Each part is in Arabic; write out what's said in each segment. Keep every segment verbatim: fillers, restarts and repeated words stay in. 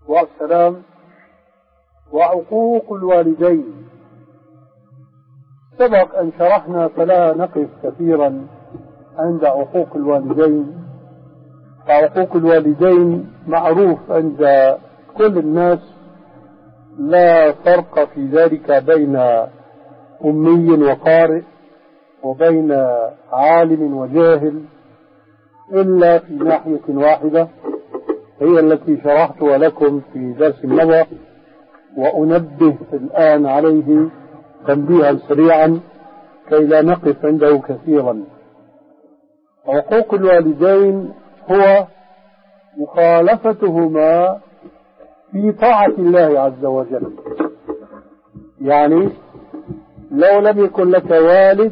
والسلام. وعقوق الوالدين سبق أن شرحنا، فلا نقف كثيرا عند عقوق الوالدين. فعقوق الوالدين معروف عند كل الناس، لا فرق في ذلك بين أمي وقارئ وبين عالم وجاهل، إلا في ناحية واحدة هي التي شرحتها لكم في درس مضى، وأنبه الآن عليه تنبيها سريعا كي لا نقف عنده كثيرا. عقوق الوالدين هو مخالفتهما في طاعة الله عز وجل. يعني لو لم يكن لك والد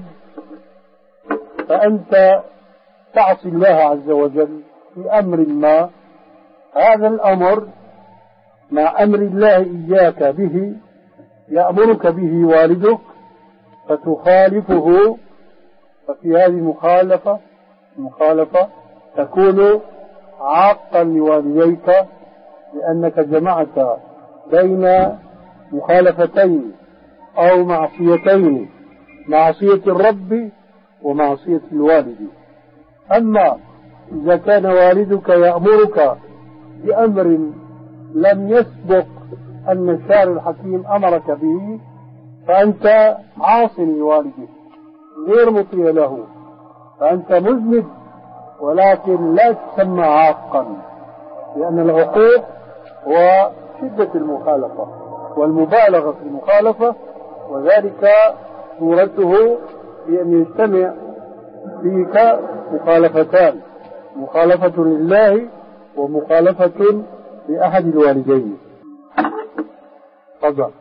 فأنت تعصي الله عز وجل في أمر ما، هذا الأمر مع أمر الله إياك به يأمرك به والدك فتخالفه، ففي هذه المخالفة المخالفة تكون عاقا لوالديك، لأنك جمعت بين مخالفتين أو معصيتين، معصية الرب ومعصية الوالد. أما إذا كان والدك يأمرك بأمر لم يسبق أن الشارع الحكيم أمرك به، فأنت عاص لوالدك غير مطيع له، فأنت مذنب، ولكن لا تسمى عاقا، لأن العقوق هو شدة المخالفة والمبالغة في المخالفة، وذلك صورته بأن يجتمع فيك مخالفتان: مخالفة لله ومخالفة لأحد الوالدين. تفضل.